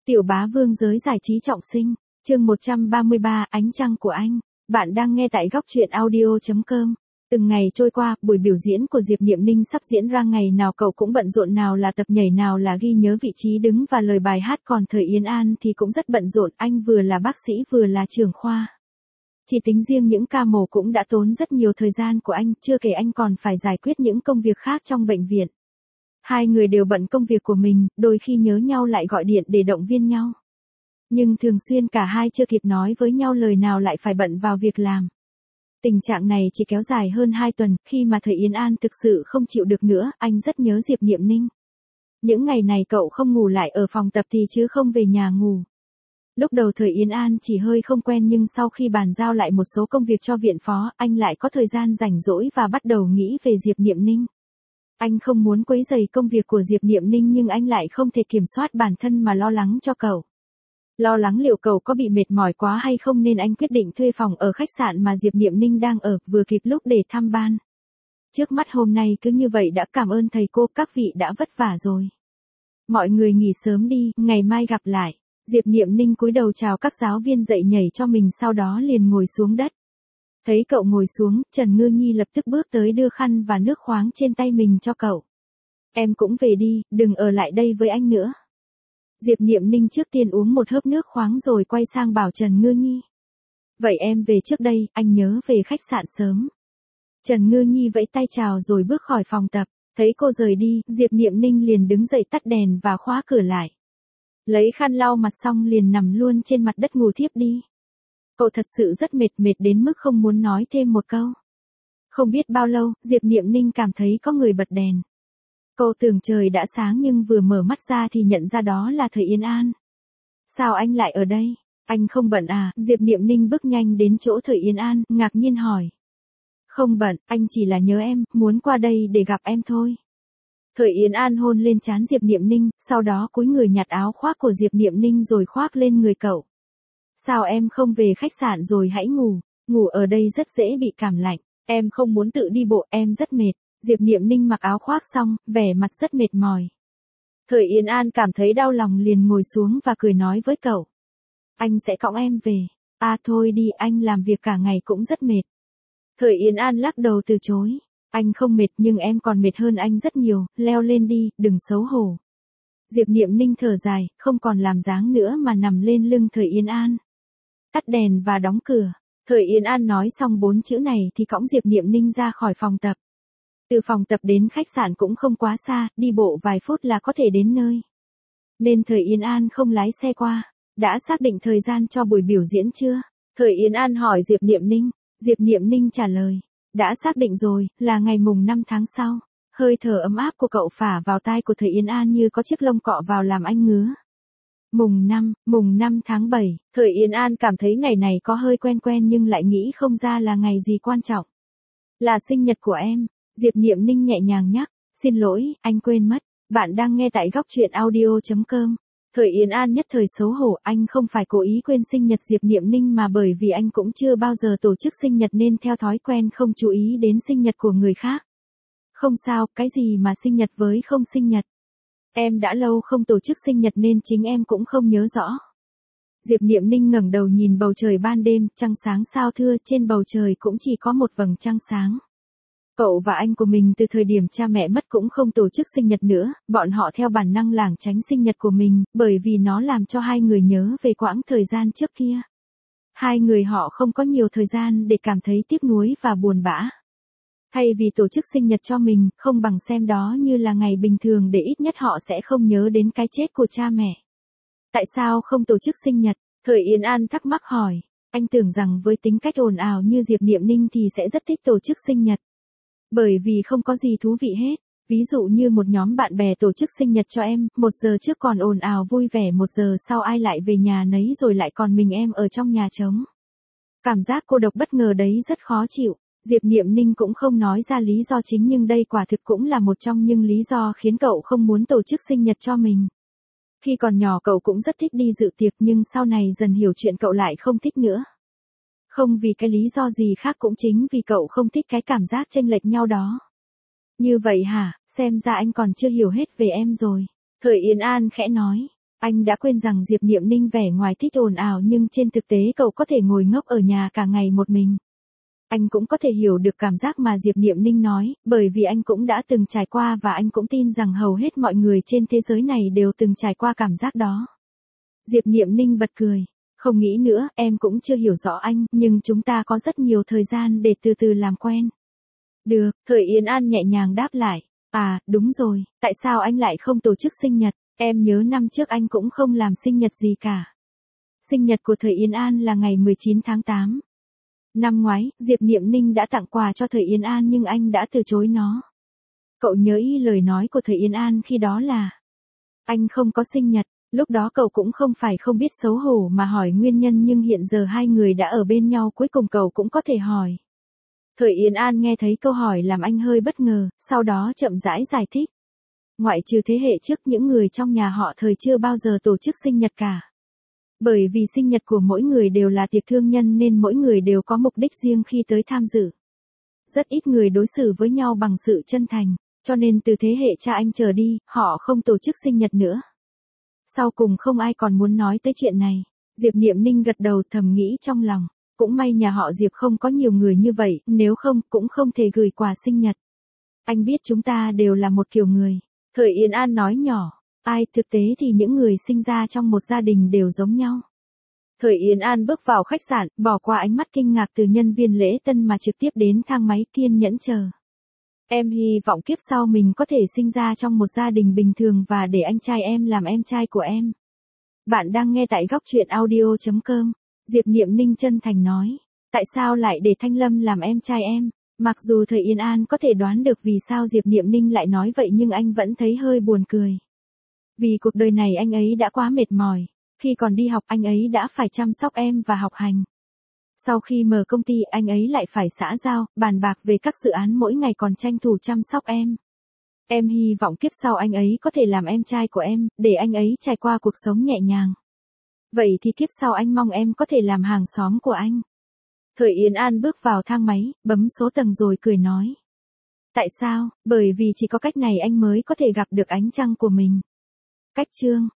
Tiểu bá vương giới giải trí trọng sinh, chương 133, ánh trăng của anh. Bạn đang nghe tại góc truyện audio.com. Từng ngày trôi qua, buổi biểu diễn của Diệp Niệm Ninh sắp diễn ra, ngày nào cậu cũng bận rộn, nào là tập nhảy, nào là ghi nhớ vị trí đứng và lời bài hát, còn Thời Yến An thì cũng rất bận rộn, anh vừa là bác sĩ vừa là trưởng khoa. Chỉ tính riêng những ca mổ cũng đã tốn rất nhiều thời gian của anh, chưa kể anh còn phải giải quyết những công việc khác trong bệnh viện. Hai người đều bận công việc của mình, đôi khi nhớ nhau lại gọi điện để động viên nhau. Nhưng thường xuyên cả hai chưa kịp nói với nhau lời nào lại phải bận vào việc làm. Tình trạng này chỉ kéo dài hơn 2 tuần, khi mà Thời Yến An thực sự không chịu được nữa, anh rất nhớ Diệp Niệm Ninh. Những ngày này cậu không ngủ lại ở phòng tập thì chứ không về nhà ngủ. Lúc đầu Thời Yến An chỉ hơi không quen, nhưng sau khi bàn giao lại một số công việc cho viện phó, anh lại có thời gian rảnh rỗi và bắt đầu nghĩ về Diệp Niệm Ninh. Anh không muốn quấy rầy công việc của Diệp Niệm Ninh, nhưng anh lại không thể kiểm soát bản thân mà lo lắng cho cậu. Lo lắng liệu cậu có bị mệt mỏi quá hay không, nên anh quyết định thuê phòng ở khách sạn mà Diệp Niệm Ninh đang ở, vừa kịp lúc để thăm ban. Trước mắt hôm nay cứ như vậy đã, cảm ơn thầy cô, các vị đã vất vả rồi. Mọi người nghỉ sớm đi, ngày mai gặp lại. Diệp Niệm Ninh cúi đầu chào các giáo viên dạy nhảy cho mình, sau đó liền ngồi xuống đất. Thấy cậu ngồi xuống, Trần Ngư Nhi lập tức bước tới đưa khăn và nước khoáng trên tay mình cho cậu. Em cũng về đi, đừng ở lại đây với anh nữa. Diệp Niệm Ninh trước tiên uống một hớp nước khoáng rồi quay sang bảo Trần Ngư Nhi. Vậy em về trước đây, anh nhớ về khách sạn sớm. Trần Ngư Nhi vẫy tay chào rồi bước khỏi phòng tập. Thấy cô rời đi, Diệp Niệm Ninh liền đứng dậy tắt đèn và khóa cửa lại. Lấy khăn lau mặt xong liền nằm luôn trên mặt đất ngủ thiếp đi. Cậu thật sự rất mệt đến mức không muốn nói thêm một câu. Không biết bao lâu, Diệp Niệm Ninh cảm thấy có người bật đèn. Cô tưởng trời đã sáng nhưng vừa mở mắt ra thì nhận ra đó là Thời Yến An. Sao anh lại ở đây? Anh không bận à? Diệp Niệm Ninh bước nhanh đến chỗ Thời Yến An, ngạc nhiên hỏi. Không bận, anh chỉ là nhớ em, muốn qua đây để gặp em thôi. Thời Yến An hôn lên trán Diệp Niệm Ninh, sau đó cúi người nhặt áo khoác của Diệp Niệm Ninh rồi khoác lên người cậu. Sao em không về khách sạn rồi hãy ngủ, ngủ ở đây rất dễ bị cảm lạnh, em không muốn tự đi bộ, em rất mệt. Diệp Niệm Ninh mặc áo khoác xong, vẻ mặt rất mệt mỏi. Thời Yến An cảm thấy đau lòng liền ngồi xuống và cười nói với cậu. Anh sẽ cõng em về. À thôi đi, anh làm việc cả ngày cũng rất mệt. Thời Yến An lắc đầu từ chối. Anh không mệt nhưng em còn mệt hơn anh rất nhiều, leo lên đi, đừng xấu hổ. Diệp Niệm Ninh thở dài, không còn làm dáng nữa mà nằm lên lưng Thời Yến An. Tắt đèn và đóng cửa. Thời Yến An nói xong 4 chữ này thì cõng Diệp Niệm Ninh ra khỏi phòng tập. Từ phòng tập đến khách sạn cũng không quá xa, đi bộ vài phút là có thể đến nơi. Nên Thời Yến An không lái xe qua. Đã xác định thời gian cho buổi biểu diễn chưa? Thời Yến An hỏi Diệp Niệm Ninh. Diệp Niệm Ninh trả lời. Đã xác định rồi, là ngày mùng 5 tháng sau. Hơi thở ấm áp của cậu phả vào tai của Thời Yến An như có chiếc lông cọ vào làm anh ngứa. Mùng 5 tháng 7, Thời Yến An cảm thấy ngày này có hơi quen nhưng lại nghĩ không ra là ngày gì quan trọng. Là sinh nhật của em. Diệp Niệm Ninh nhẹ nhàng nhắc. Xin lỗi, anh quên mất. Bạn đang nghe tại góc truyện audio.com. Thời Yến An nhất thời xấu hổ, anh không phải cố ý quên sinh nhật Diệp Niệm Ninh mà bởi vì anh cũng chưa bao giờ tổ chức sinh nhật nên theo thói quen không chú ý đến sinh nhật của người khác. Không sao, cái gì mà sinh nhật với không sinh nhật. Em đã lâu không tổ chức sinh nhật nên chính em cũng không nhớ rõ. Diệp Niệm Ninh ngẩng đầu nhìn bầu trời ban đêm, trăng sáng sao thưa, trên bầu trời cũng chỉ có một vầng trăng sáng. Cậu và anh của mình từ thời điểm cha mẹ mất cũng không tổ chức sinh nhật nữa, bọn họ theo bản năng lảng tránh sinh nhật của mình, bởi vì nó làm cho hai người nhớ về quãng thời gian trước kia. Hai người họ không có nhiều thời gian để cảm thấy tiếc nuối và buồn bã. Thay vì tổ chức sinh nhật cho mình, không bằng xem đó như là ngày bình thường để ít nhất họ sẽ không nhớ đến cái chết của cha mẹ. Tại sao không tổ chức sinh nhật? Thời Yến An thắc mắc hỏi. Anh tưởng rằng với tính cách ồn ào như Diệp Niệm Ninh thì sẽ rất thích tổ chức sinh nhật. Bởi vì không có gì thú vị hết. Ví dụ như một nhóm bạn bè tổ chức sinh nhật cho em, 1 giờ trước còn ồn ào vui vẻ, 1 giờ sau ai lại về nhà nấy rồi lại còn mình em ở trong nhà trống. Cảm giác cô độc bất ngờ đấy rất khó chịu. Diệp Niệm Ninh cũng không nói ra lý do chính nhưng đây quả thực cũng là một trong những lý do khiến cậu không muốn tổ chức sinh nhật cho mình. Khi còn nhỏ cậu cũng rất thích đi dự tiệc nhưng sau này dần hiểu chuyện cậu lại không thích nữa. Không vì cái lý do gì khác, cũng chính vì cậu không thích cái cảm giác chênh lệch nhau đó. Như vậy hả, xem ra anh còn chưa hiểu hết về em rồi. Thời Yến An khẽ nói. Anh đã quên rằng Diệp Niệm Ninh vẻ ngoài thích ồn ào nhưng trên thực tế cậu có thể ngồi ngốc ở nhà cả ngày một mình. Anh cũng có thể hiểu được cảm giác mà Diệp Niệm Ninh nói, bởi vì anh cũng đã từng trải qua và anh cũng tin rằng hầu hết mọi người trên thế giới này đều từng trải qua cảm giác đó. Diệp Niệm Ninh bật cười. Không nghĩ nữa, em cũng chưa hiểu rõ anh, nhưng chúng ta có rất nhiều thời gian để từ từ làm quen. Được, Thời Yến An nhẹ nhàng đáp lại. À, đúng rồi, tại sao anh lại không tổ chức sinh nhật? Em nhớ năm trước anh cũng không làm sinh nhật gì cả. Sinh nhật của Thời Yến An là ngày 19 tháng 8. Năm ngoái, Diệp Niệm Ninh đã tặng quà cho Thời Yến An nhưng anh đã từ chối nó. Cậu nhớ ý lời nói của Thời Yến An khi đó là: anh không có sinh nhật. Lúc đó cậu cũng không phải không biết xấu hổ mà hỏi nguyên nhân, nhưng hiện giờ hai người đã ở bên nhau, cuối cùng cậu cũng có thể hỏi. Thời Yến An nghe thấy câu hỏi làm anh hơi bất ngờ, sau đó chậm rãi giải thích. Ngoại trừ thế hệ trước, những người trong nhà họ Thời chưa bao giờ tổ chức sinh nhật cả. Bởi vì sinh nhật của mỗi người đều là tiệc thương nhân nên mỗi người đều có mục đích riêng khi tới tham dự. Rất ít người đối xử với nhau bằng sự chân thành, cho nên từ thế hệ cha anh trở đi, họ không tổ chức sinh nhật nữa. Sau cùng không ai còn muốn nói tới chuyện này. Diệp Niệm Ninh gật đầu thầm nghĩ trong lòng. Cũng may nhà họ Diệp không có nhiều người như vậy, nếu không cũng không thể gửi quà sinh nhật. Anh biết chúng ta đều là một kiểu người. Thời Yến An nói nhỏ. Ai, thực tế thì những người sinh ra trong một gia đình đều giống nhau. Thời Yến An bước vào khách sạn, bỏ qua ánh mắt kinh ngạc từ nhân viên lễ tân mà trực tiếp đến thang máy kiên nhẫn chờ. Em hy vọng kiếp sau mình có thể sinh ra trong một gia đình bình thường và để anh trai em làm em trai của em. Bạn đang nghe tại góc truyện audio.com. Diệp Niệm Ninh chân thành nói. Tại sao lại để Thanh Lâm làm em trai em? Mặc dù Thời Yến An có thể đoán được vì sao Diệp Niệm Ninh lại nói vậy nhưng anh vẫn thấy hơi buồn cười. Vì cuộc đời này anh ấy đã quá mệt mỏi. Khi còn đi học anh ấy đã phải chăm sóc em và học hành. Sau khi mở công ty anh ấy lại phải xã giao, bàn bạc về các dự án, mỗi ngày còn tranh thủ chăm sóc em. Em hy vọng kiếp sau anh ấy có thể làm em trai của em, để anh ấy trải qua cuộc sống nhẹ nhàng. Vậy thì kiếp sau anh mong em có thể làm hàng xóm của anh. Thời Yến An bước vào thang máy, bấm số tầng rồi cười nói. Tại sao? Bởi vì chỉ có cách này anh mới có thể gặp được ánh trăng của mình. Cách chương